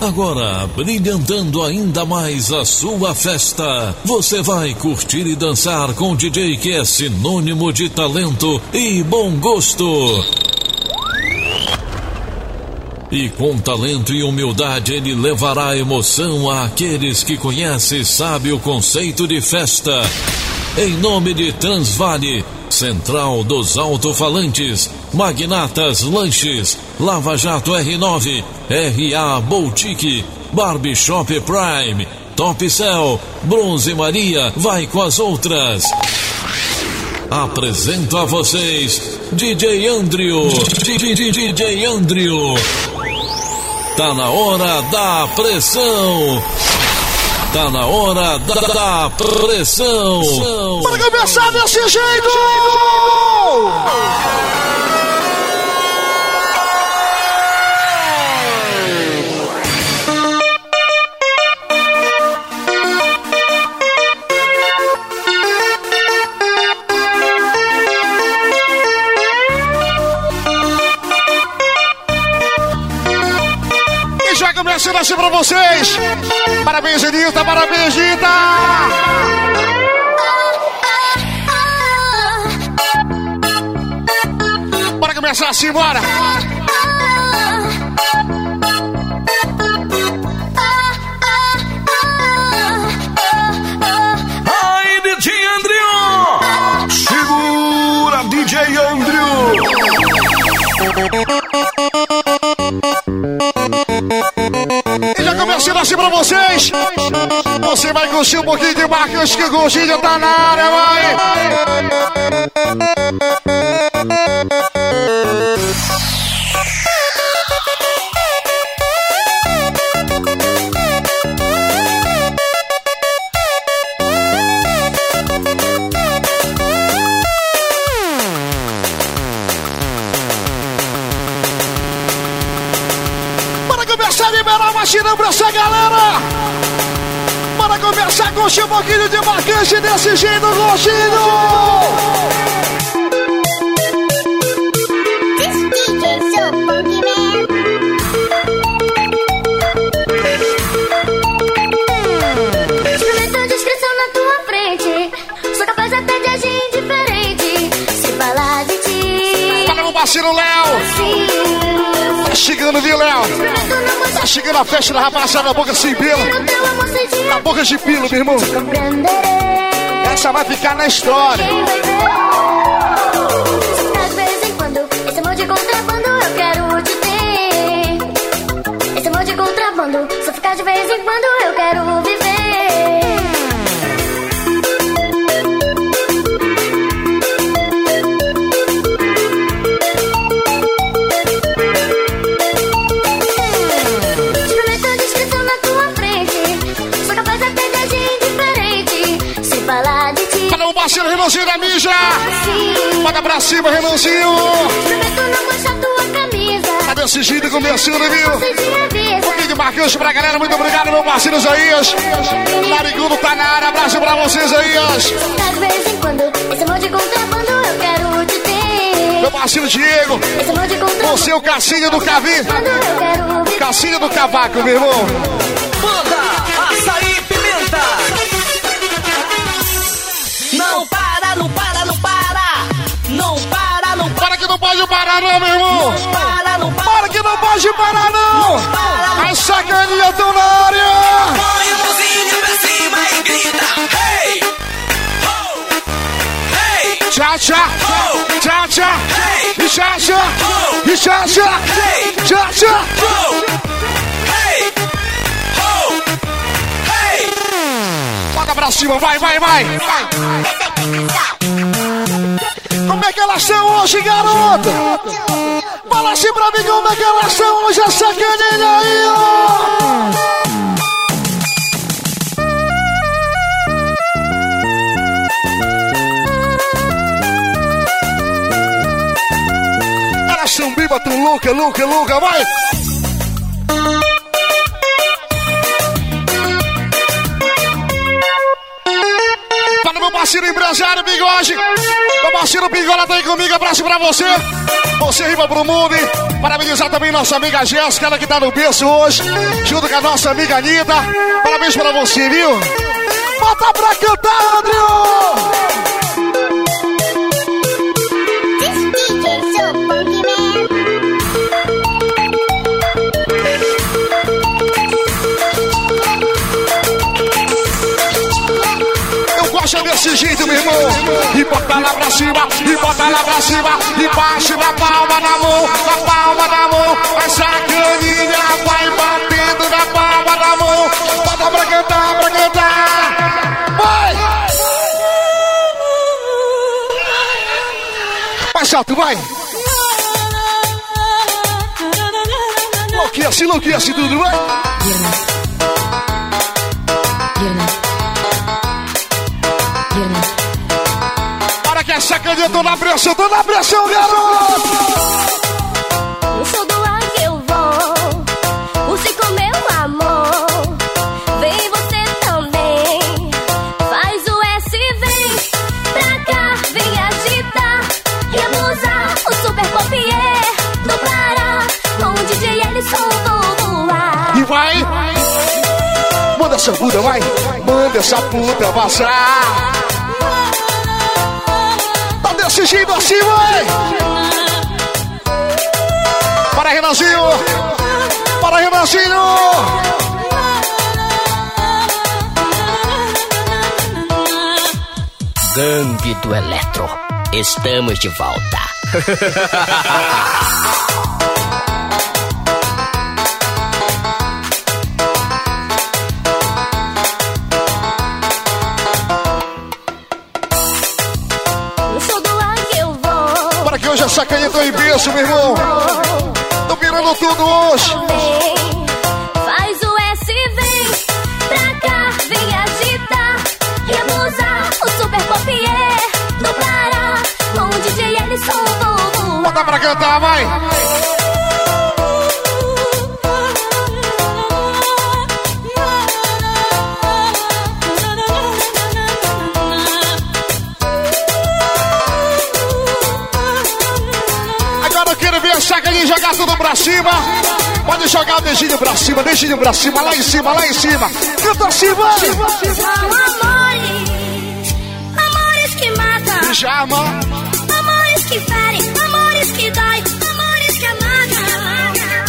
Agora, brilhantando ainda mais a sua festa, você vai curtir e dançar com o DJ que é sinônimo de talento e bom gosto. E com talento e humildade ele levará emoção àqueles que conhecem e sabem o conceito de festa. Em nome de Transvale, Central dos Alto-Falantes, Magnatas Lanches, Lava Jato R9, RA Boutique, Barbershop Prime, Top Cell, Bronze Maria, vai com as outras. Apresento a vocês DJ Andrew. DJ Andrew. Tá na hora da pressão. Tá na hora da pressão. Para começar desse jeito! E já começando assim pra vocês! Parabéns, Edita! Parabéns, Edita! Bora começar assim, bora! Aí, DJ Andrew! Segura, DJ Andrew! E já começando assim pra vocês! Você vai curtir um pouquinho de Marcos, que o Gostinho tá na área, vai! Para começar a liberar uma tirão pra essa galera! Para começar a curtir um pouquinho de Marcante desse jeito, Gostinho! Experimento discrição na tua frente. Sou capaz até de agir indiferente. Se falar de ti. Para o parceiro Léo! Tá chegando, viu, Léo? Tá chegando a festa da rapaziada, na boca sem pelo. Na boca de pilo, meu irmão. Essa vai ficar na história. Às vezes em quando, esse amor de contrabando eu quero te ter. Esse amor de contrabando, só ficar de vez em quando eu quero viver. Experimento a descrição na tua frente. Sou capaz até de agir indiferente. Se falar de ti. Para o parceiro Renanzinho da Mija. Bota pra cima, Renanzinho. Experimento não manchar tua camisa. Tá decidido, começando, viu? Se te avisa. Um pouquinho de Marcante pra galera, muito obrigado, meu parceiro Isaías. Narigudo tá na área, abraço pra vocês, Isaías. Às vezes em quando, esse amor de contrabando eu quero te ter. Meu parceiro Diego. Esse amor de contrabando. Você, o Cassinho do Cavi. Quando eu quero viver. Cassinho do Cavaco, meu irmão. Banda Açaí Pimenta! Não para, não para, não para! Não para, não para! Para que não pode parar, não, meu irmão. Não para, não para! Para que não pode parar, não. As sacaninhas estão na área. Põe a mãozinha pra cima e grita! Hey! Ho! Hey! Tchá, tchá. Tchá, tchá. E tchá, tchá. E tchá, tchá. Tchá, tchá. Hey! Ho! Hey! Bota pra cima, vai, vai, vai. Como é que elas são hoje, garota? Fala assim pra mim como é que elas são hoje, essa caninha aí, ó. Elas são bíblia, tão louca, louca, louca, vai. Meu parceiro empresário Bigode. Meu parceiro Bigola tá aí comigo. Abraço pra você. Você riba pro mundo. Parabenizar também nossa amiga Jéssica, ela que tá no berço hoje. Junto com a nossa amiga Anitta. Parabéns pra você, viu? Bota pra cantar, Andrew! Desse jeito, meu irmão. E bota lá pra cima, e bota lá pra cima. E baixa na palma da mão, na palma da mão. Essa caninha vai batendo na palma da mão. Bota pra cantar, pra cantar. Vai! Mais alto, vai! Louqueia-se tudo, vai! Para que essa caninha, tô na pressão, garoto! Eu sou do ar que eu vou, o ciclo meu amor. Vem você também, faz o S, vem pra cá, vem agitar e abusar. O super pompier do Pará, com o DJ Ellison vou voar. E vai! Manda essa puta, vai! Manda essa puta vazar! Tá desse jeito assim, vai! Para Renanzinho! Para Renanzinho! Gangue do Eletro, estamos de volta. Hoje essa caninha tá em berço, meu irmão. Tô virando tudo hoje. Faz o S, vem pra cá, vem agitar e abusar. O super pompier do Pará, com o DJ Ellison vou voar. Bota pra cantar, vai! Essa caninha jogar tudo pra cima. Pode jogar o dedinho pra cima, lá em cima, lá em cima. Canta assim, vai! São amores que matam. Já, amor. Amores que ferem, amores que dói, amores que amagam.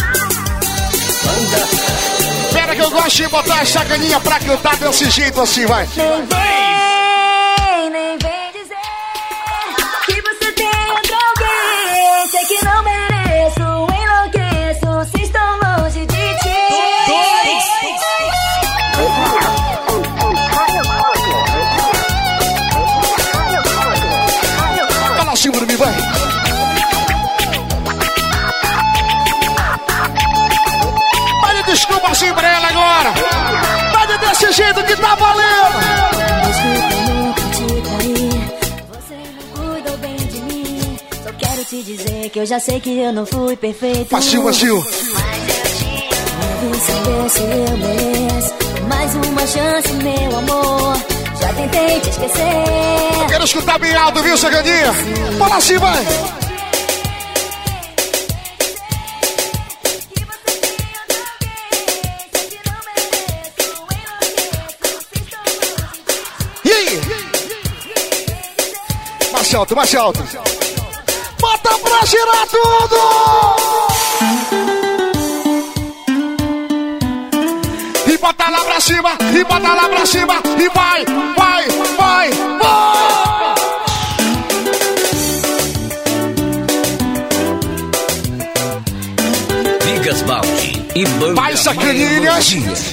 Pera que eu gosto de botar essa caninha pra cantar desse jeito assim, vai. Nem vem dizer que você tem outro alguém. Sei que não mereço, enlouqueço se estou longe de ti. Fala assim pra mim, vai. Pode desculpa assim pra ela agora. Pode desse jeito que tá valendo. Quero te dizer que eu já sei que eu não fui perfeito. Macio. Mas eu te saber se eu mereço mais uma chance, meu amor. Já tentei te esquecer. Eu quero escutar bem alto, viu, Sagadinha? Fala assim, vai. E aí? Mais alto. Bota pra girar tudo! E bota lá pra cima, e vai! Vigas Baldi e Banda Vai, sacaninhas!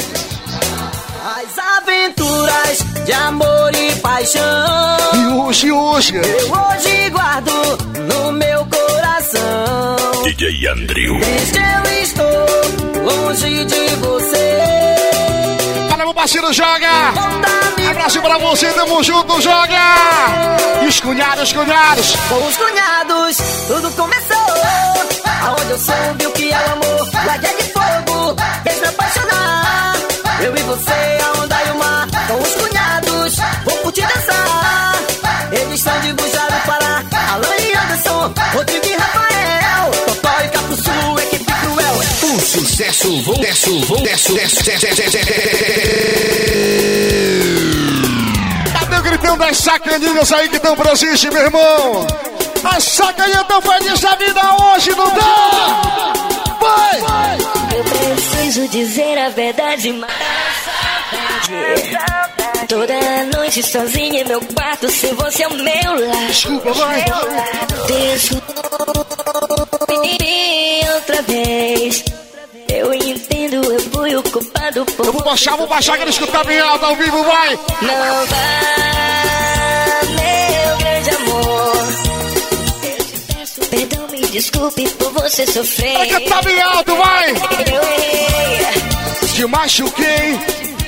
As aventuras de amor e paixão. E hoje eu hoje guardo no meu coração. DJ Andrew. Triste eu estou longe de você. Fala, meu parceiro, joga! Abraço pra você, tamo junto, joga! E os cunhados. Com os cunhados, tudo começou. Aonde eu soube o que é o amor. Ládia de fogo, fez me apaixonar. Eu e você, a onda e o mar. Com os cunhados, vou curtir dançar. Rodrigo e Rafael, Totó e Capuçu, equipe cruel. O sucesso, Cadê o gritão das sacaninhas aí que tão presente, meu irmão? As sacaninhas tão felizes da vida hoje, não dá? Vai! Eu preciso dizer a verdade, mas toda noite sozinha em meu quarto, sem você ao meu lado. Desculpa, vai! Desculpe outra vez. Eu entendo, eu fui o culpado por... Eu vou baixar, quero escutar bem alto ao vivo, vai! Não vá, meu grande amor. Eu te peço perdão, me desculpe por você sofrer. Vai cantar bem alto, vai! Eu errei. Te machuquei.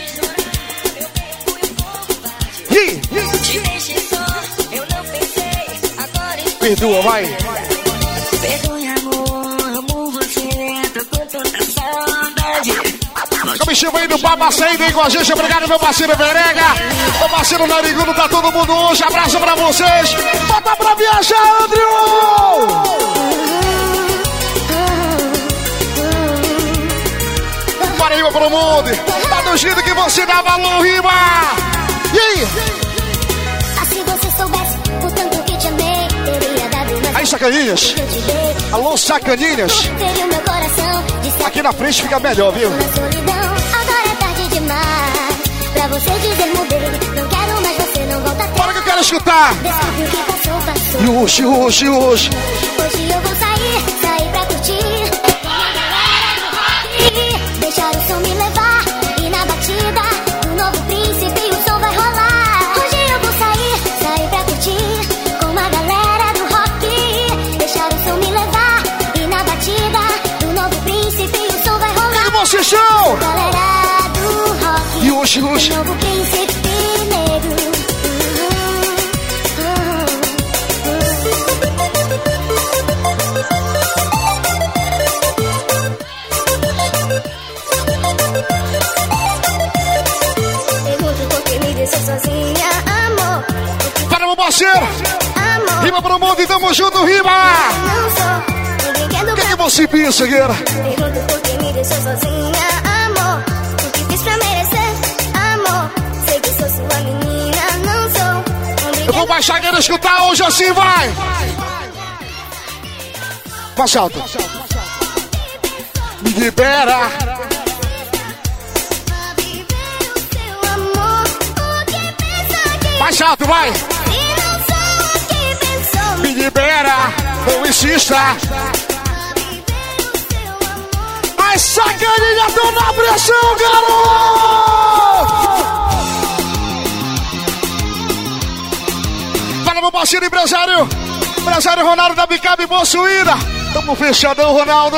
Te deixei só, eu não pensei. Agora estou... Perdoa, vai! Perdoe, amor, amo você, tô com tanta saudade. Me chama aí do Babacém, vem com a gente. Obrigado, meu parceiro Verega. Meu parceiro Narigudo, tá todo mundo hoje. Abraço pra vocês. Bota pra viajar, Andrew! Para aí, pro mundo. Tá do jeito que você dá valor, rima. E aí? Se você soubesse o tanto que te amei, teria dado mais. Aí, sacaninhas. Alô, sacaninhas. Teria o meu coração de Aqui na frente fica melhor, viu? na solidão. Agora é tarde demais pra você dizer mudei. Não quero mais, você não volta a ter. Bora que eu quero escutar. Desculpe o que passou, passou. E hoje. Hoje eu vou sair pra curtir. Deixar o som me levar. E na batida do novo príncipe o som vai rolar. Hoje eu vou sair pra curtir. Com a galera do rock. Deixar o som me levar. E na batida do novo príncipe o som vai rolar. E vocês são? Galera do rock. E hoje. O novo príncipe negro. Pergunto por que me deixou sozinha, amor. Para meu parceiro. Amor, Rima pro mundo e tamo junto, rima. não sou um brinquedo O que pra... você pensa, guerra? Pergunto por que me deixou sozinha, amor. O que fiz pra merecer, amor? Sei que sou sua menina, não sou um Eu brinquedo. vou baixar, quero escutar hoje assim, vai. Passa alto. Me libera. Pra viver o seu amor. O que pensa que Mais alto, vai. se não sou o que pensou? Me libera. Não insista. Pra viver o seu amor. As sacaninhas estão na pressão, garoto. Fala, meu parceiro empresário. Empresário Ronaldo da Bicabe Possuída. Tamo fechadão, Ronaldo.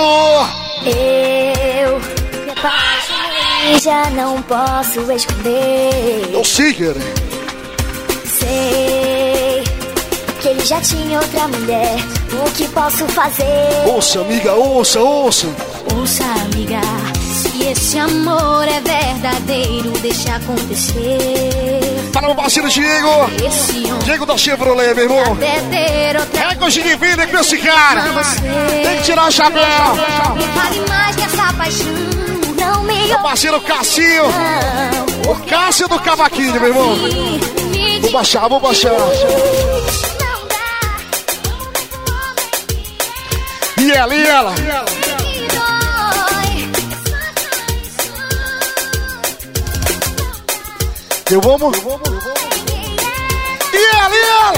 Eu me apaixonei, já não posso esconder. Eu sei, cara. Sei que ele já tinha outra mulher. O que posso fazer? Ouça, amiga, ouça. Ouça, amiga, se esse amor é verdadeiro, deixa acontecer. Fala, meu parceiro Diego. Esse homem Diego da Chevrolet, meu irmão. até ter outra Recorde de vida com esse cara. você. Tem que tirar o chapéu. Me vale mais que essa paixão. Não me Meu parceiro Cassinho. O Cássio do Cavaquinho, meu irmão. Vou baixar. Não dá. E ela. Me dói. Eu amo. E ela.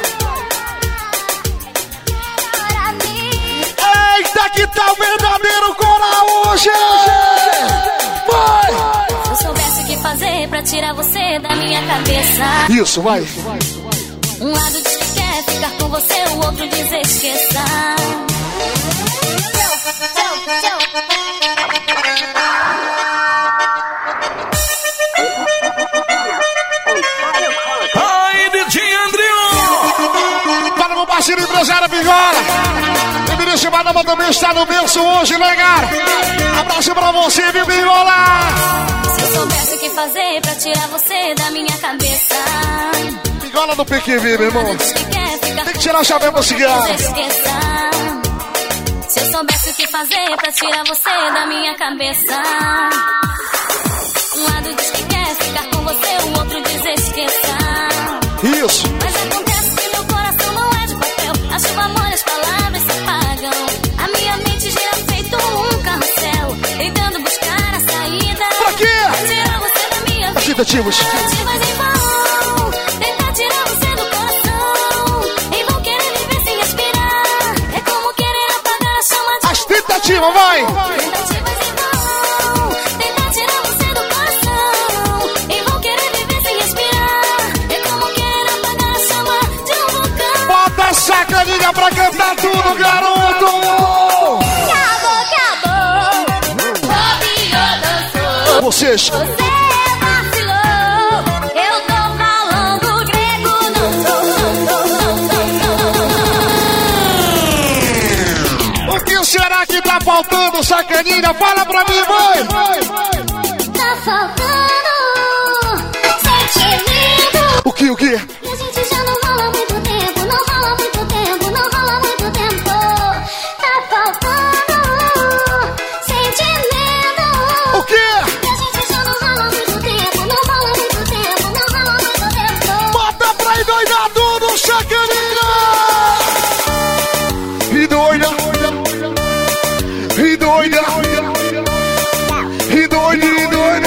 Para mim. Eita, que tá o verdadeiro coral hoje. Vai. Se eu soubesse o que fazer pra tirar você da minha cabeça. Isso, vai. Um lado diz que quer ficar com você, o outro diz esqueça. Ai, DJ Andrew! Para meu parceiro empresário Bigola. O ministro Madama também está no berço hoje, né, cara? Abraço pra você, viu, Bigola? Se eu soubesse o que fazer pra tirar você da minha cabeça. pingola do PQV, meu irmão. Tem que tirar o chapéu pra cigarro. Se eu soubesse o que fazer pra tirar você da minha cabeça. Um lado diz que quer ficar com você, o outro diz esqueça. Isso. Mas acontece que meu coração não é de papel. A chuva molha, as palavras se apagam. A minha mente gira feito um carrossel, tentando buscar a saída. Pra quê? Pra tirar você da minha vida. As tentativas. Tentativas em vão. Tentar tirar você do coração. Em vão querer viver sem respirar. É como querer apagar a chama de... As tentativas, vai! Tentativas em vão. Tentar tirar você do coração. Em vão querer viver sem respirar. É como querer apagar a chama de um vulcão. Bota a sacaninha pra cantar tudo, garoto! Acabou, acabou. Bobeou, dançou. Vocês. Você vacilou. Eu tô falando grego. Não sou, O que será que tá faltando, sacaninha? Fala pra mim, mãe! Tá faltando sentimento. O que? E a gente já não rola muito tempo. Não rola muito tempo. Não rola muito tempo. Tá faltando sentimento. O quê? E a gente já não rola muito tempo. Não rola muito tempo. Não rola muito tempo. Bota pra endoidar tudo, sacaninha! E doida! E doida! E doida, e doida!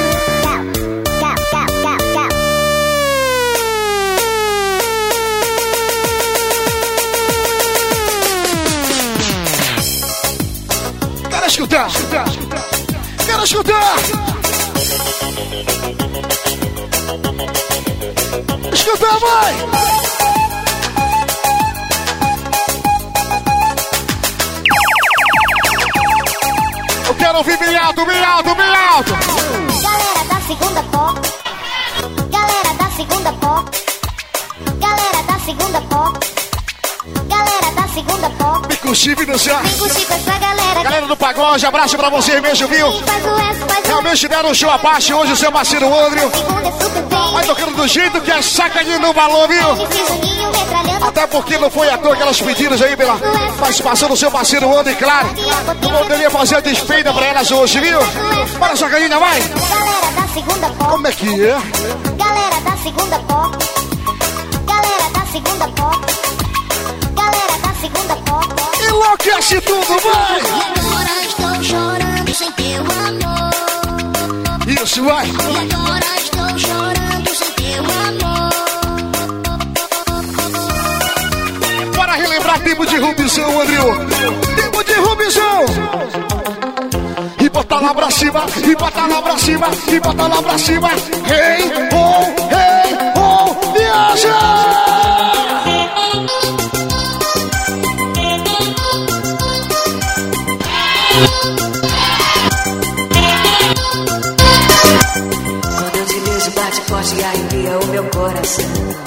Quero escutar! Quero escutar! Escuta, mãe! Eu quero ouvir bem alto, bem alto, bem alto! Galera da segunda pó. Galera da segunda pó. Galera da segunda pó. Galera da segunda pó. Bico chifre no céu! Vem curtir com essa galera. Galera do Pagode, abraço pra vocês mesmo, viu? Faz o S, faz o Realmente deram um show à parte hoje, o seu parceiro André. segunda é super bem. Vai tocando do jeito que a sacaninha não valor, viu? MC Juninho metralhando. Até porque não foi à toa aquelas pedidas aí pela participação do seu parceiro André, claro. Não poderia fazer a despeita pra elas hoje, viu? Bora, sacaninha, vai! Galera da segunda pó. Como é que é? Galera da segunda pó. Galera da segunda pó. Galera da segunda pó. Enlouquece tudo, vai! Agora estou chorando sem teu amor. Isso, vai! E agora estou chorando sem teu amor. Para relembrar tempo de Rubizão, André. Tempo de Rubizão! E botar lá pra cima, e botar lá pra cima, e botar lá pra cima. Hey, oh, viaja! Quando eu te vejo bate forte e arrepia o meu coração.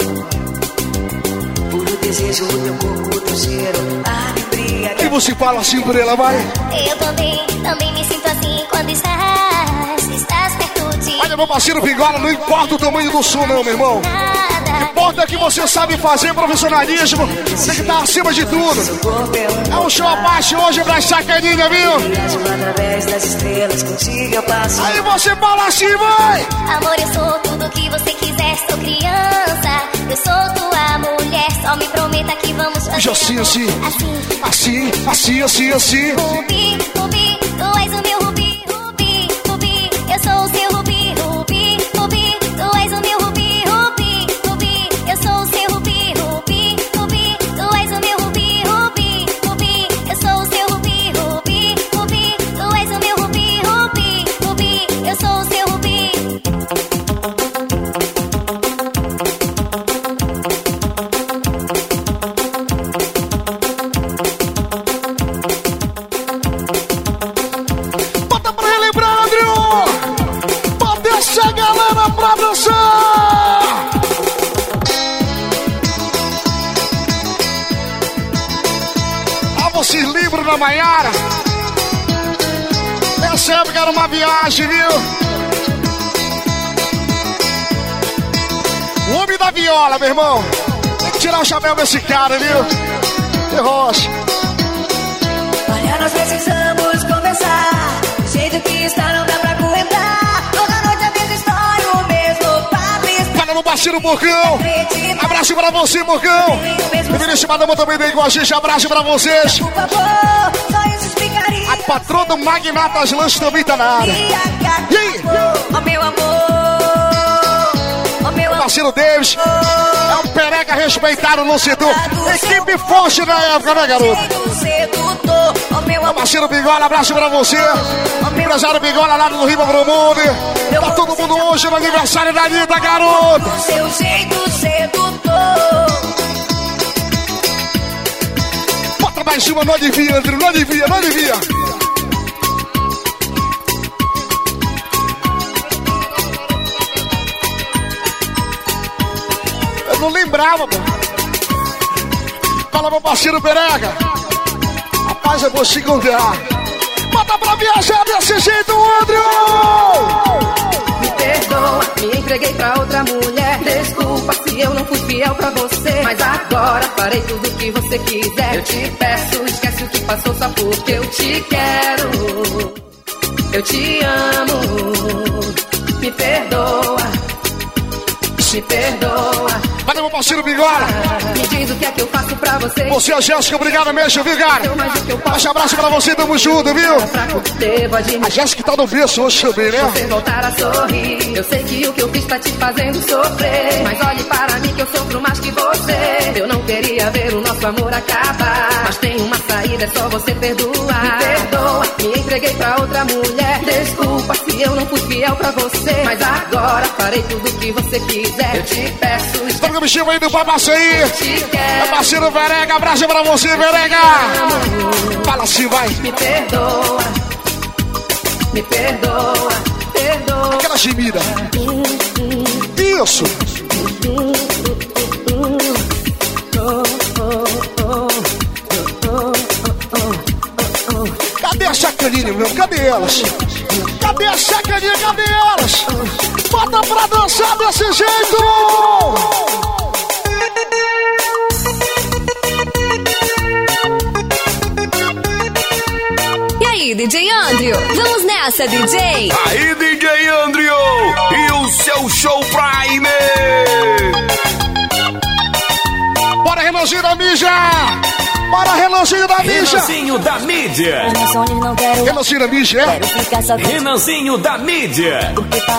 Puro desejo, o teu corpo, o teu cheiro, a alegria. E você fala assim por ela, vai! Eu também me sinto assim quando estás perto de Olha, meu parceiro Pingola, não importa o tamanho do som, não, meu irmão. nada. Importa que você sabe fazer profissionalismo, tem que estar acima de tudo. É um show à parte hoje pra sacaninha, viu? Viajo através das estrelas, contigo eu passo. Aí você fala assim, vai! Amor, eu sou tudo que você quiser, sou criança. Eu sou tua mulher, só me prometa que vamos fazer Hoje assim, amor. assim. Rubi, Rubi, tu és o meu Rubi, Rubi, Rubi. Eu sou o seu Rubi, Rubi, Rubi. Tu és o meu Rubi, Rubi, Rubi. Eu sou o seu Rubi, Rubi, Rubi. Tu és o meu Rubi, Rubi, Rubi. Eu sou o seu Rubi, Rubi, Rubi. Tu és o meu Rubi, Rubi, Rubi. Eu sou o seu Rubi. Bota pra relembrar, André! Bota essa galera pra dançar! Ah, vocês lembram da Maiara? Essa época era uma viagem, viu? O homem da viola, meu irmão. Tem que tirar o chapéu desse cara, viu? De rocha. Olha, nós precisamos conversar. Do jeito que está, não dá pra aguentar. Toda noite a mesma história, o mesmo papo. Fala no parceiro Morcão. Abraço pra você, Morcão. Ministro Madama também vem com a gente. Abraço pra vocês. Por favor, só isso explicaria. A patroa do Magnatas Lanches também tá na área. E aí? Oh, meu amor. Oh, meu amor. Parceiro Davis. É um pereca respeitado no setor. Equipe forte na época, né, garoto? Meu parceiro Bigola, abraço pra você. Empresário Bigola lá no Rio pro Mundo. Tá todo mundo hoje no aniversário da Anitta, garoto. Seu jeito sedutor. Bota mais uma, não adivinha, André, não adivinha, não adivinha. Eu não lembrava, mano. Fala, meu parceiro Pereca. Rapaz, eu vou te encontrar. Bota pra viajar desse jeito, André. Me perdoa, me entreguei pra outra mulher. Desculpa se eu não fui fiel pra você. Mas agora farei tudo o que você quiser. Eu te peço, esquece o que passou só porque eu te quero. Eu te amo. Me perdoa. Me perdoa. Valeu, meu parceiro Bigola. Me diz o que é que eu faço pra você. Você, Jéssica, obrigado mesmo, viu, cara? Um abraço pra você, tamo junto, viu? A Jéssica tá no berço hoje também, né? Você voltar a sorrir. Eu sei que o que eu fiz tá te fazendo sofrer. Mas olhe para mim que eu sofro mais que você. Eu não queria ver o nosso amor acabar. Mas tem uma saída, é só você perdoar. Me perdoa, me entreguei pra outra mulher. Desculpa se eu não fui fiel pra você. Mas agora farei tudo o que você quiser. Eu te peço. Estamos com o bichinho aí do Papaçaí. É parceiro Verega, abraço pra você, Verega. Fala assim, vai. Me perdoa. Me perdoa. Perdoa. Aquela gemida. Isso. Cadê a sacaninha, meu? Cadê elas? Cadê a sacaninha? Cadê elas? Bota pra dançar desse jeito! E aí, DJ Andrew? Vamos nessa, DJ! Aí, DJ Andrew! E o seu show Prime! Bora, Renanzinho da Mídia! Bora, Renanzinho da Mídia! Renanzinho da Mídia! Renanzinho da Mídia, é? Renanzinho da Mídia!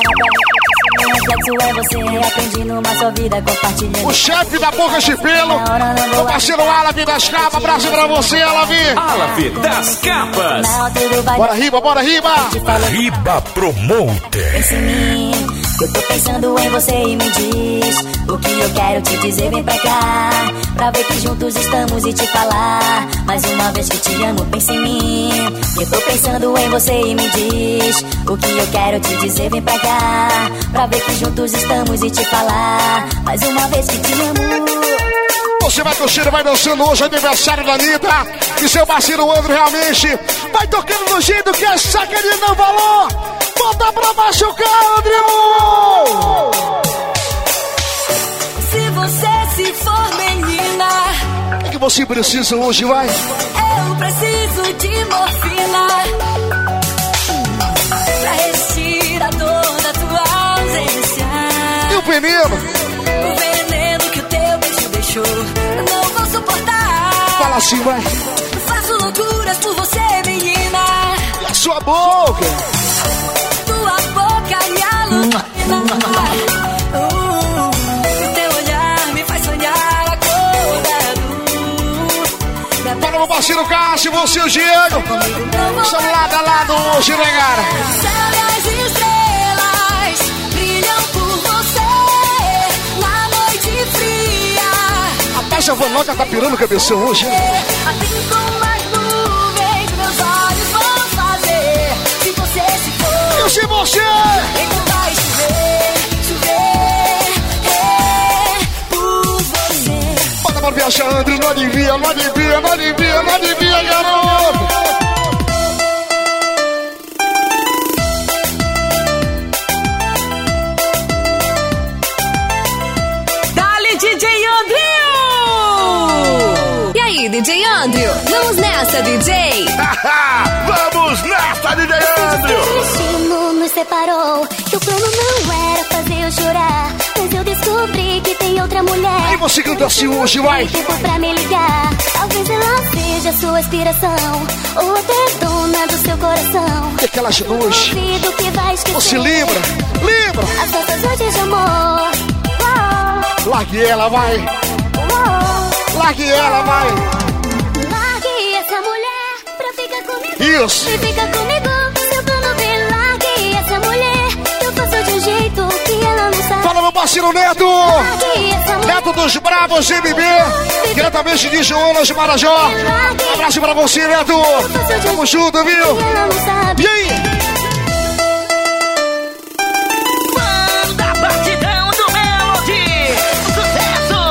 O chefe da Boca de Pelo, o parceiro Alavi das Capas, abraço pra você, Alavi! Alavi das Capas! Bora, Riba, bora, Riba! Riba Promoter! Pense em mim, eu tô pensando em você e me diz o que eu quero te dizer, vem pra cá, pra ver que juntos estamos e te falar mais uma vez que te amo, pense em mim. Eu tô pensando em você e me diz o que eu quero te dizer, vem pra cá, pra ver que juntos estamos e te falar mais uma vez que te amo. Você vai curtindo, vai dançando hoje, aniversário da Anitta. E seu parceiro André realmente vai tocando do jeito que a sacaninha não falou. Bota pra machucar, André! Se você se for menina, o que você precisa hoje, vai? Eu preciso de morfina pra retirar toda a tua ausência. E o veneno? O veneno que o teu beijo deixou, não vou suportar. Fala assim, vai. Faço loucuras por você, menina. E a sua boca? Tua boca me alucina. O teu olhar me faz sonhar acordado. Para o meu parceiro Cássio, você e o Diego. Estamos lado a lado hoje, né, cara? Céu e as estrelas brilham por você na noite fria. Rapaz, a Vanoca tá pirando o cabeção hoje, né? Assim como as nuvens, meus olhos vão fazer. Se você se for, eu sei você! então vai chover, chover, por você. Bota pra viajar, André, não adivinha, não adivinha, não adivinha, não adivinha, garoto! Andrinho. Vamos nessa, DJ. Vamos nessa, DJ Andrew. O destino nos separou, que o plano não era fazer eu chorar, mas eu descobri que tem outra mulher. Aí você canta assim hoje, vai. Tempo pra me ligar, talvez ela seja sua inspiração, ou até dona do seu coração. E aquelas duas, Que vai esquecer. você lembra? Lembra? As nossas noites de amor. Largue ela, vai. Largue ela, vai. Largue essa mulher pra ficar comigo. Isso. E fica comigo, seu plano B. Largue essa mulher, que eu faço de um jeito que ela não sabe. Fala, meu parceiro Neto. Largue essa mulher. Neto dos Bravos MB. Diretamente de Joanas de Marajó. Um abraço pra você, Neto. Tamo junto, viu? Que ela não sabe. E aí? Manda batidão do Melody. Sucesso!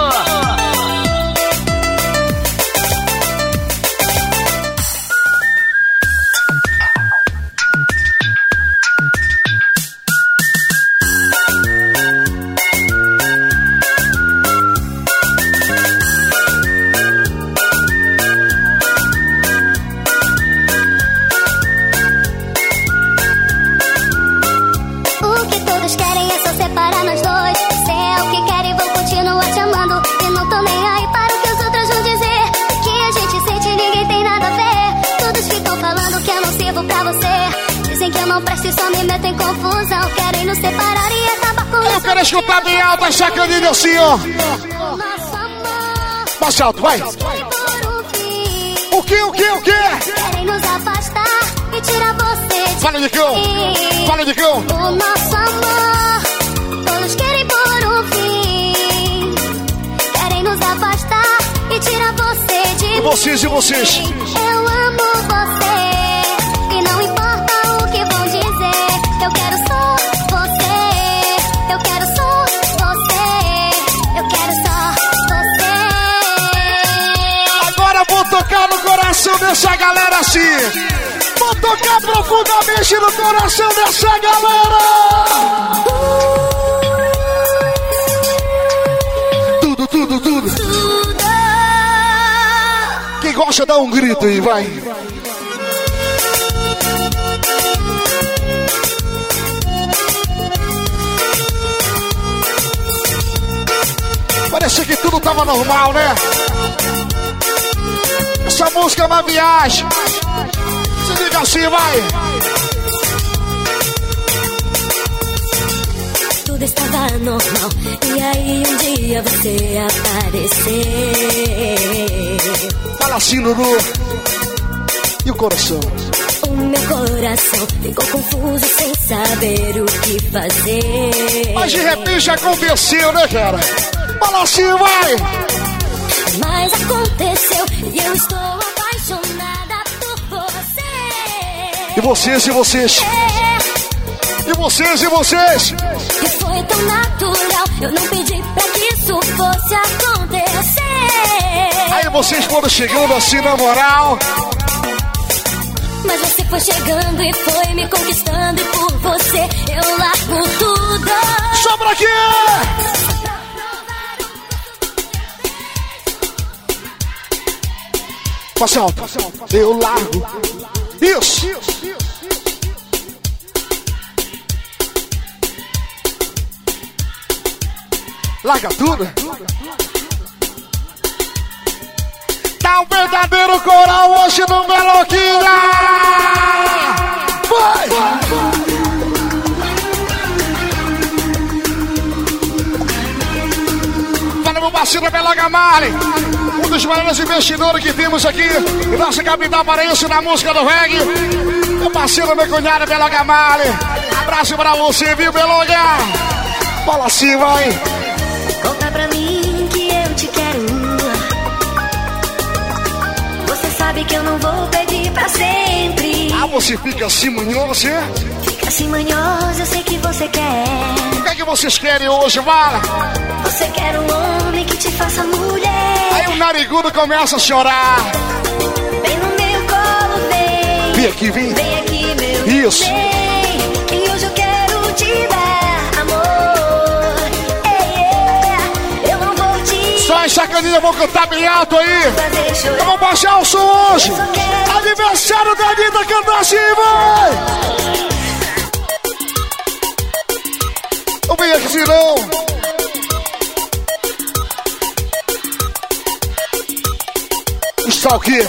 O que todos querem é só separar nós dois. Se é o que querem, vou continuar te amando. E não tô nem aí para o que os outros vão dizer. O que a gente sente, ninguém tem nada a ver. Todos ficam falando que eu não sirvo pra você. Dizem que eu não presto e só me meto em confusão. Querem nos separar e acabar com Eu quero escutar bem alto essa canilha assim, ó. o nosso amor. Mais alto, vai. Por um fim. O quê? Querem nos afastar e tirar você de Fala de cão. mim. Fala de cão. O nosso amor, todos querem por um fim. Querem nos afastar e tirar você de E vocês, e vocês? mim. Eu amo você e não importa o que vão dizer. Eu quero só você. Eu quero só você. Eu quero só você. Agora vou tocar no coração dessa galera assim. Vou tocar profundamente no coração dessa galera. Tudo. Quem gosta, dá um grito aí, vai. Parecia que tudo tava normal, né? Essa música é uma viagem. Se liga assim, vai. Tudo estava normal, e aí um dia você apareceu. Fala assim, Lulu. E o coração? O meu coração ficou confuso sem saber o que fazer. Mas de repente aconteceu, né, cara? Fala assim, vai. Mas aconteceu e eu estou apaixonada por você. E vocês? E vocês? E foi tão natural, eu não pedi pra que isso fosse acontecer. Aí vocês foram chegando assim na moral. Mas você foi chegando e foi me conquistando, e por você eu largo tudo. Só pra quê? Passa alto. Eu largo. Isso. Larga tudo. Tá um verdadeiro coral hoje no Meloquinha. Vai. Fala, meu parceiro Bela Marley, um dos maiores investidores que temos aqui em nossa capital paraense na música do reggae. Meu parceiro, meu cunhado Bela Marley. Abraço pra você, viu, Beloga? Fala assim, vai. Conta pra mim que eu te quero. Você sabe que eu não vou pedir pra sempre. Ah, você fica assim, manhoso, é? Fica assim manhoso, eu sei que você quer. O que é que vocês querem hoje, Vala? Você quer um homem que te faça mulher. Aí o narigudo começa a chorar. Vem no meu colo, vem. Vem aqui, vem. Vem aqui, meu. Isso. Vem, que hoje eu quero te dar amor. Eu não vou te Só essa Aninha, vou cantar bem alto aí. Vamos baixar o som hoje. Aniversário da Anitta, canta assim, vai. Não vem aqui, não. Está o quê?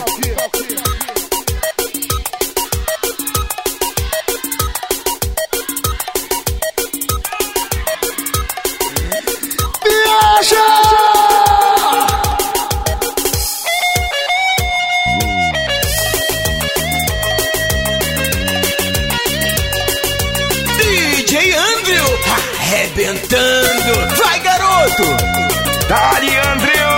DJ Andrew arrebentando. Vai, garoto! Dali, Andrew!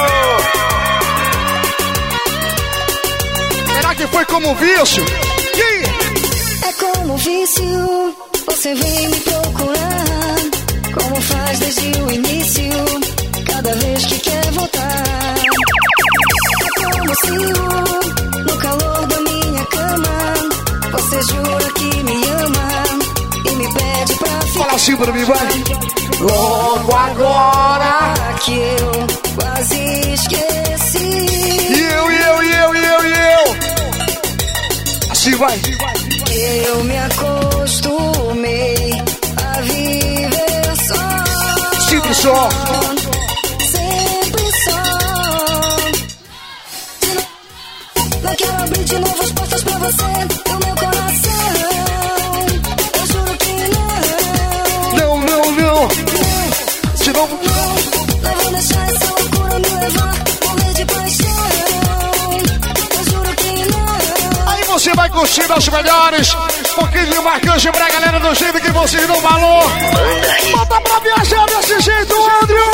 Será que foi como vício? É como vício, você vem me procurar. Como faz desde o início, cada vez que quer voltar. É como ciúme, no calor da minha cama. Você jura que me ama e me pede pra ficar. Fala assim pra mim, vai. Logo agora que eu quase esqueci. E eu. Assim vai. Eu me acostumei a viver só. Sempre só. Sempre só. Não quero abrir de novo as portas pra você, no meu coração. Eu juro que não. Não. De novo. Não vou deixar essa loucura me levar, morrer de paixão. Eu juro que não. Aí você vai curtindo as melhores. Um pouquinho de marcante pra galera do jeito que vocês não falou. Bota pra viajar desse jeito, Andrew!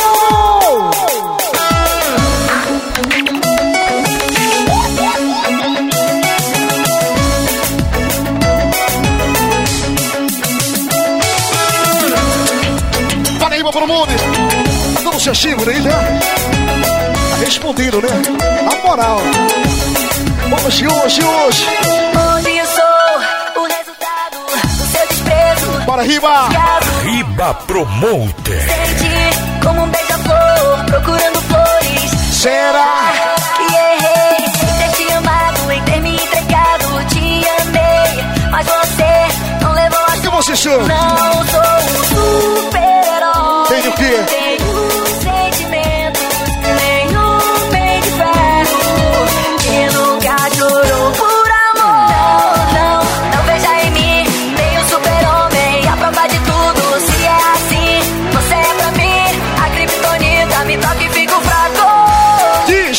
Para aí, meu promundo. Tá dando seu chifre aí, já? Tá respondendo, né? Na moral. Hoje. Hoje eu sou o resultado do seu desprezo. Bora, Riba! Riba Promoter. Senti como um beija-flor procurando flores. Será? Que errei em ter te amado, em ter me entregado. Te amei, mas você não levou a O que você chama? Não sou um super-herói. Tem o quê? Tenho sentimentos, nenhum bem de ferro. Que nunca chorou por amor. Não veja em mim nenhum super-homem. A prova de tudo, se é assim, você é pra mim a criptonita. Me toca e fico fraco. Diz!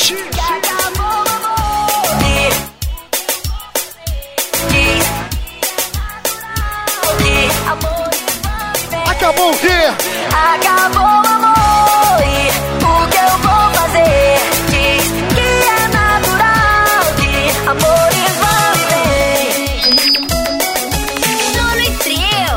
Acabou o quê? Acabou o amor e o que eu vou fazer? Diz que é natural que amores vão e vêm. Sono e trio.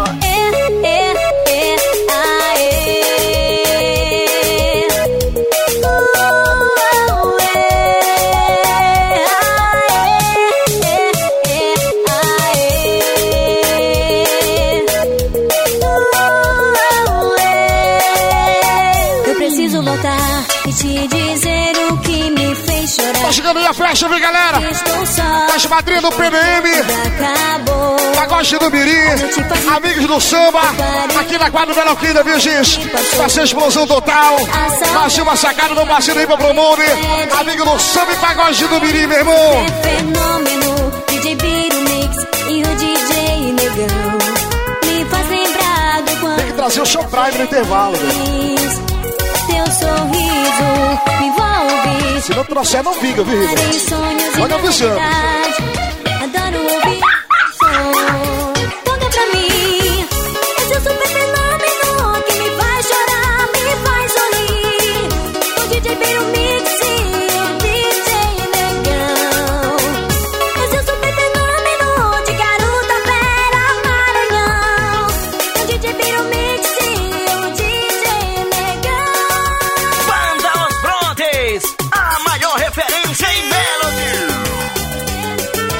Eu preciso voltar e te dizer o que me fez chorar. Tá chegando aí a festa, viu, galera? Estou só. As madrinhas do PDM, Acabou. Pagode do Mirim, amigos do samba, aqui na quadra do Beloquinda, viu, gente? Vai ser explosão total. Vai ser uma sacada do parceiro aí pra Promove. Amigo do samba e Pagode do Mirim, meu irmão. Fenômeno, DJ Biro Mix e o DJ Negão. Me faz lembrar do quando Tem que trazer o show prime no intervalo, velho. teu sorriso me envolve. Se não trouxer, não vinga, viu, Riba? Em sonhos e Olha avisando. verdade. Adoro ouvir som. Toca pra mim. Esse é o super fenômeno que me faz chorar, me faz sorrir. O DJ Biro Mix e o DJ Negão. Esse é o super fenômeno de Garota Vera Maranhão. O DJ Biro Mix e o DJ Negão. Banda Os Brontes, a maior referência em Melody.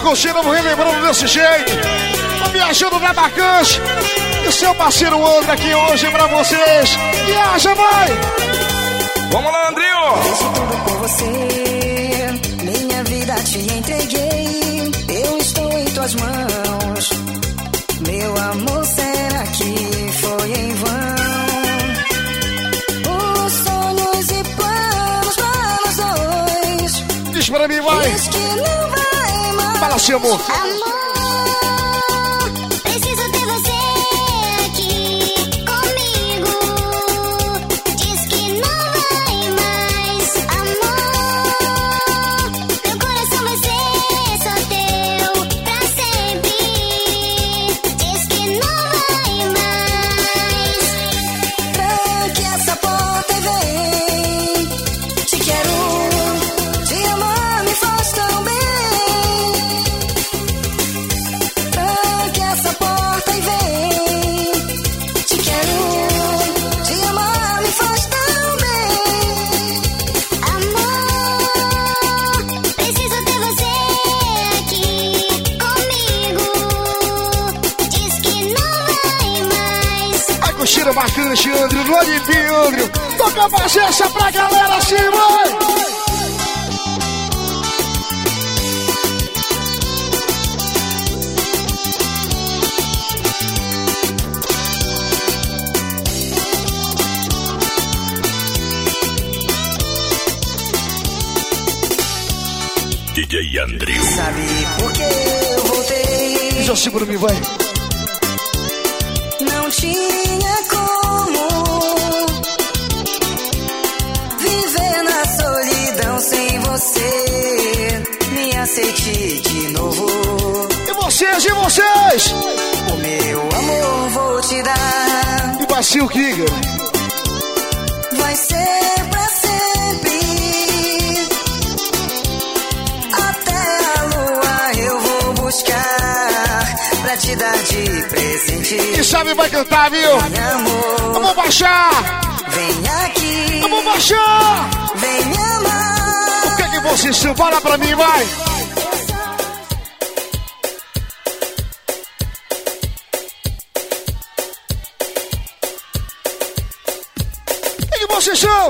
curtindo, vamos relembrando desse jeito. Tô viajando na Bacante. E o seu parceiro André aqui hoje pra vocês. Viaja, vai! Vamos lá, Andrinho! Fiz tudo por você, minha vida te entreguei. Eu estou em tuas mãos. Meu amor, será que foi em vão? Os sonhos e planos dois. Diz pra mim, vai! Diz que não vai mais. Fala assim, amor! Amor, preciso ter você aqui comigo. Diz que não vai mais. Amor, meu coração vai ser só teu pra sempre. Diz que não vai mais. Tranque essa porta e vem. Te quero, te amar me faz tão bem. Tranque essa porta e vem. Te quero, te amar me faz tão bem. Amor, preciso ter você aqui comigo. Diz que não vai mais. Vai curtindo bacante, André, Lone de André. Toca mais essa pra galera assim, vai! DJ Andrinho. Sabe por que eu voltei? Já segura me vai! Não tinha como viver na solidão sem você. Me aceite de novo. E vocês, e vocês? O meu amor vou te dar. E Bacio Giga. Vai ser pra sempre. Até a lua eu vou buscar pra te dar de presente. E sabe, vai cantar, viu? Meu amor, Vamos baixar! vem aqui. Vamos baixar! Vem me amar. O que é que vocês são? Fala pra mim, vai! O que é que vocês são?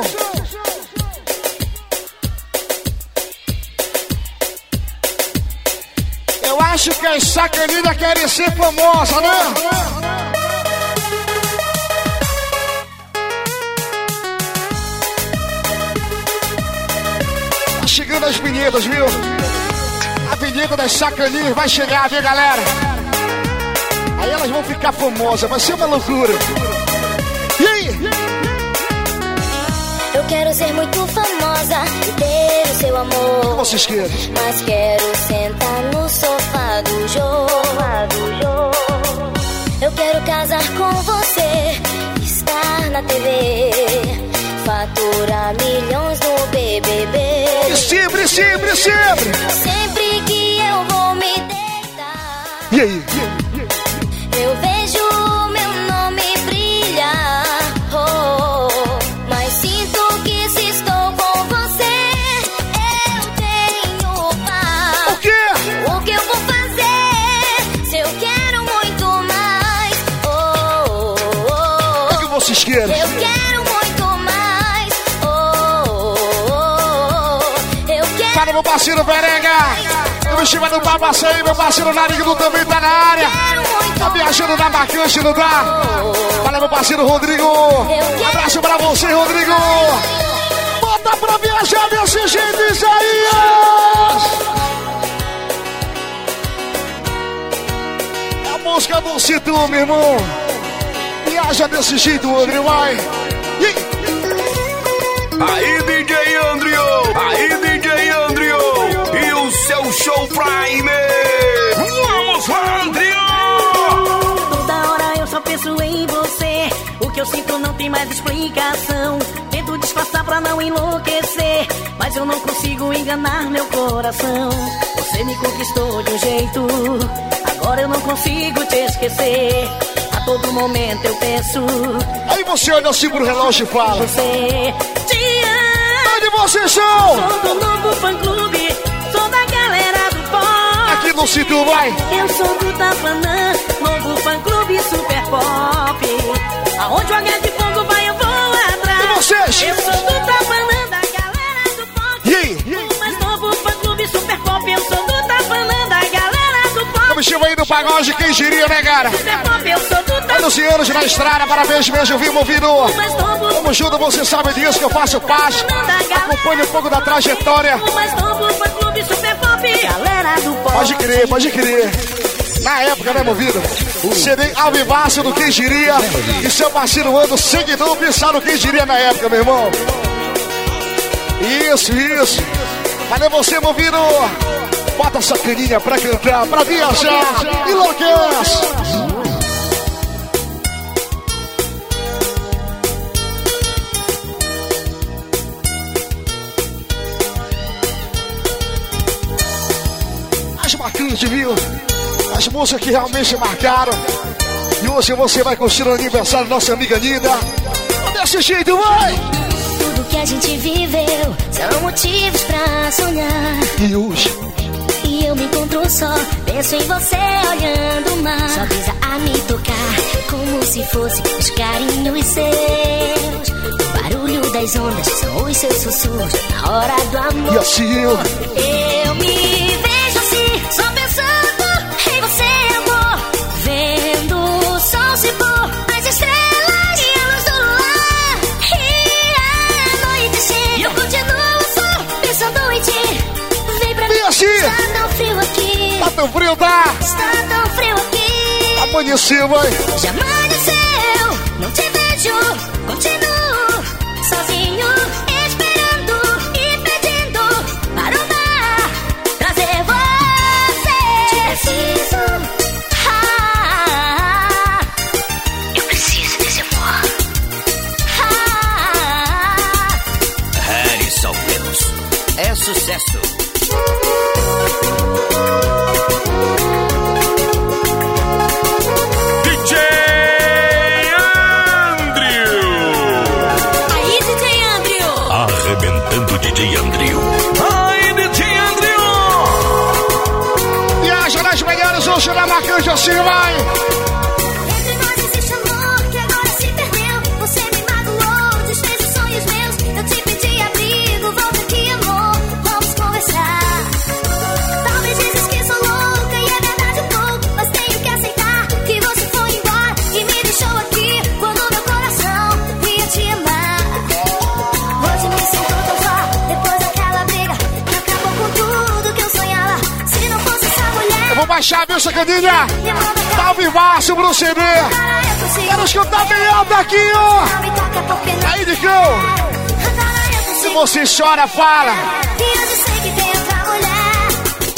Eu acho que as sacaninhas querem ser famosas, né? Tá chegando as vinhetas, viu? A vinheta das sacaninhas vai chegar, viu, galera? Aí elas vão ficar famosas, vai ser uma loucura. E aí? Eu quero ser muito famosa e ter o seu O que amor. vocês querem? Mas quero sentar no sofá do jogo. Eu quero casar com você, estar na TV, faturar milhões no BBB. E sempre, sempre, sempre! Sempre que eu vou me deitar, E aí? eu vejo meu nome brilhar. Oh, mas sinto que se estou com você, eu tenho paz. O quê? O que eu vou fazer se eu quero muito mais? Oh, oh, O que vocês oh. querem? Eu quero muito mais. Oh, oh, oh. Eu quero. Para meu parceiro Berenga! Eu me chamo do Babacê aí, meu parceiro Narigudo também tá na área. Tá viajando na Bacante, não tá? Fala, meu parceiro Rodrigo. Abraço pra você, Rodrigo. Bota pra viajar desse jeito, Isaías. É a música do Citão, meu irmão. Viaja desse jeito, Rodrigo, vai. E Aí, DJ Andrio! Aí, DJ Andrio! E o seu show Prime! Vamos lá, Andrio! Toda hora eu só penso em você. O que eu sinto não tem mais explicação. Tento disfarçar pra não enlouquecer, mas eu não consigo enganar meu coração. Você me conquistou de um jeito, agora eu não consigo te esquecer. A todo momento eu penso. Aí você olha assim pro relógio e fala: Você te amo. Onde vocês são? Sou do novo fã-clube, sou da galera do pop. aqui no sítio, vai. Eu sou do Tapanã, novo fã-clube super pop. Aonde o H de Fogo vai, eu vou atrás. E vocês? Eu sou do Tapanã, da galera do pop. E aí? O mais novo fã-clube super pop. Eu sou do Tapanã, da galera do pop. Como estive aí no pagode, quem diria, né, cara? Super pop, eu sou do Tapanã. Anos e anos na estrada, parabéns mesmo, viu, ouvindo? Tamo junto, você sabe disso que eu faço parte. Acompanhe um pouco da trajetória. O mais novo fã-clube super pop. Galera do pop. Pode crer, pode crer. Na época, né, movido? CD ao vivaço do Quem Diria. E seu parceiro Ando, seguidor, pensaram Quem Diria na época, meu irmão. Isso, isso. Valeu você, movido. Bota essa caninha pra cantar, pra viajar. Enlouquece. As marcantes, viu? As músicas que realmente marcaram. E hoje você vai curtir o aniversário da nossa amiga Nida. Desse jeito, vai! Tudo que a gente viveu são motivos pra sonhar. E hoje? E eu me encontro só, penso em você olhando o mar. Só brisa a me tocar, como se fosse os carinhos seus. O barulho das ondas são os seus sussurros na hora do amor. E assim eu me vejo assim, só pensando em você, amor. Vendo o sol se pôr, as estrelas e a luz do luar. E a noite chega, e eu continuo só pensando em ti. Vem pra mim, assim. está tão frio aqui. Tá tão frio, tá? Está tão frio aqui. Amanheceu, vai. Já amanheceu, não te vejo, continuo sozinho, esperando e pedindo para o mar trazer você. Te preciso, eu preciso desse amor. Harrison Lemos é sucesso. Arrebentando DJ Andrew. Ai, DJ Andrew! Viaja nas melhores, hoje na marcante assim, vai! Entre nós existe amor que agora se perdeu. Você me magoou, desfez os sonhos meus. Eu te pedi abrigo, volta aqui, amor. Vamos conversar. Talvez dizes que sou louca e é verdade um pouco, mas tenho que aceitar que você foi embora e me deixou aqui quando meu coração ia te amar. Hoje me sinto tão só, depois daquela briga que acabou com tudo que eu sonhava. Se não fosse essa mulher, Eu vou baixar, viu, sacadinha? Tá ao vivaço pro CD. Quero escutar bem alto aqui, ó. Aí, Nicão. Se você chora, fala. E hoje sei que tem outra mulher.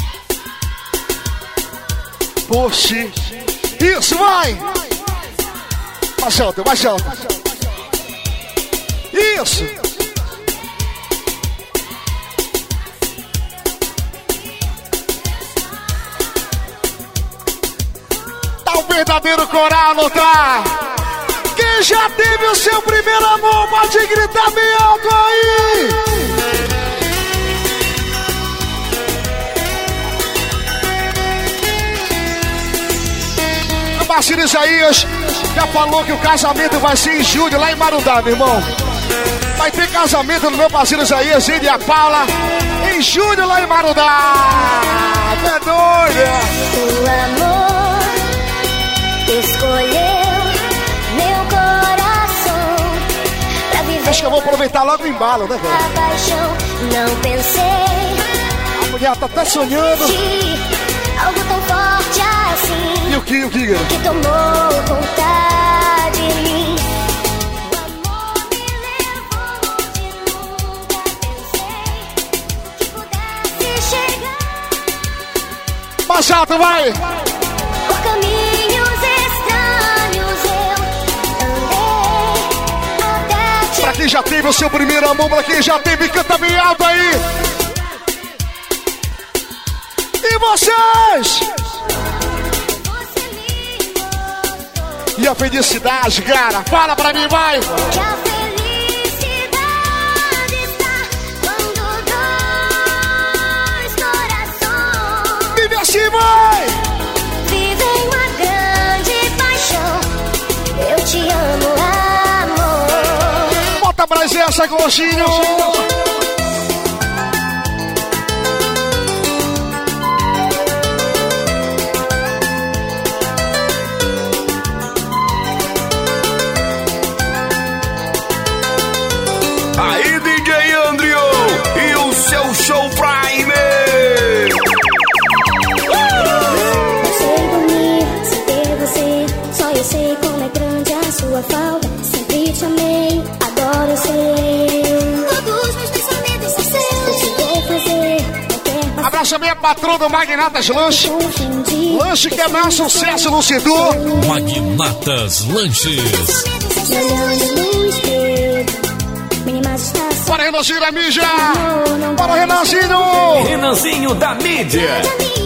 Poxa. Isso, vai. Mais alto, mais alto. Isso. Tá um verdadeiro coral, não tá? Quem já teve o seu primeiro amor, pode gritar bem alto aí. O parceiro Isaías já falou que o casamento vai ser em julho lá em Marudá, meu irmão. Vai ter casamento do meu parceiro Isaías, ele e a Paula, em julho lá em Marudá. É doido. O amor escolheu meu coração pra viver. Acho que eu vou aproveitar logo o embalo, né, velho? A paixão, não pensei. A mulher tá até sonhando. Algo tão forte assim. E o que, Giga? Que tomou conta de mim. O amor me levou onde nunca pensei que pudesse chegar. Mais alto, vai! Por caminhos estranhos eu andei até te. Pra quem já teve o seu primeiro amor, pra quem já teve, canta bem alto aí! E vocês? E a felicidade, cara? Fala pra mim, vai! Que a felicidade está quando dois corações vive assim, traz essa, Coxinho. Aí, DJ Andrew e o seu Show Prime. Não sei dormir sem ter você. Só eu sei como é grande a sua falta. Sempre te amei, agora eu sei. Todos meus pensamentos são seus. O que vou fazer? Abraço também a patroa do Magnatas Lanche. Lanche que é mais sucesso no setor. Magnatas Lanches. Me olhando no espelho. Bora, Renanzinho da mídia! Bora, Renanzinho! Renanzinho da mídia!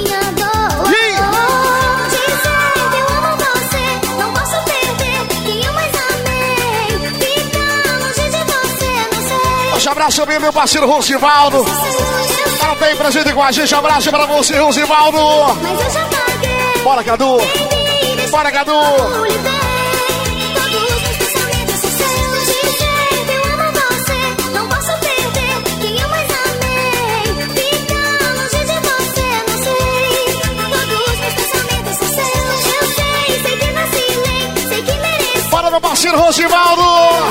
Um abraço também, meu parceiro Rosivaldo. Ela tem presente com a gente. Abraço pra você, Rosivaldo. Bora, Cadu! Bora, Cadu! Meu parceiro Rosivaldo.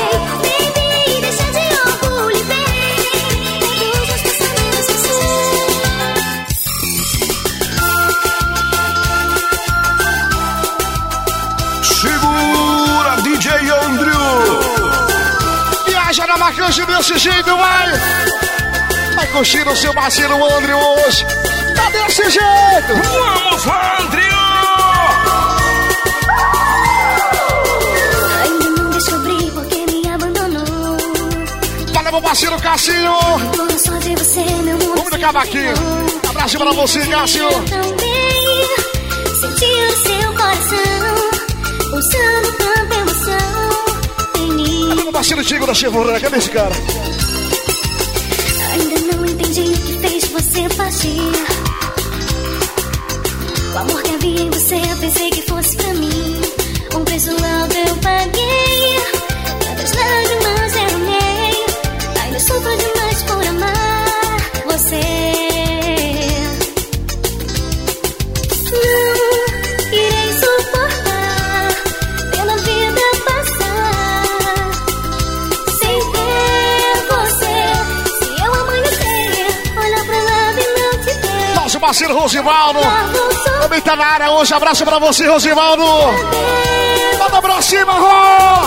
Segura, DJ Andrew. Viaja na Marcante desse jeito, vai. Vai curtir o seu parceiro Andrew hoje. Tá desse jeito. Vamos, Andrew. Meu parceiro Cassinho, vamos no cavaquinho. Abraço pra você, Cássio. Sentir o seu coração pulsando tanta emoção. Meu parceiro Tigo da Chevrolet, cadê esse cara? Ainda não entendi o que fez você partir. O amor que havia em você, eu pensei que fosse pra mim. Um preço alto eu paguei. Tantas lágrimas eu amei. Sofro demais por amar você. Não irei suportar pela vida passar sem ter você. Se eu amanhecer, olhar pra lá e não te ver. Nosso parceiro Rosivaldo também tá na área hoje. Abraço pra você, Rosivaldo. Bota pra cima, Rô!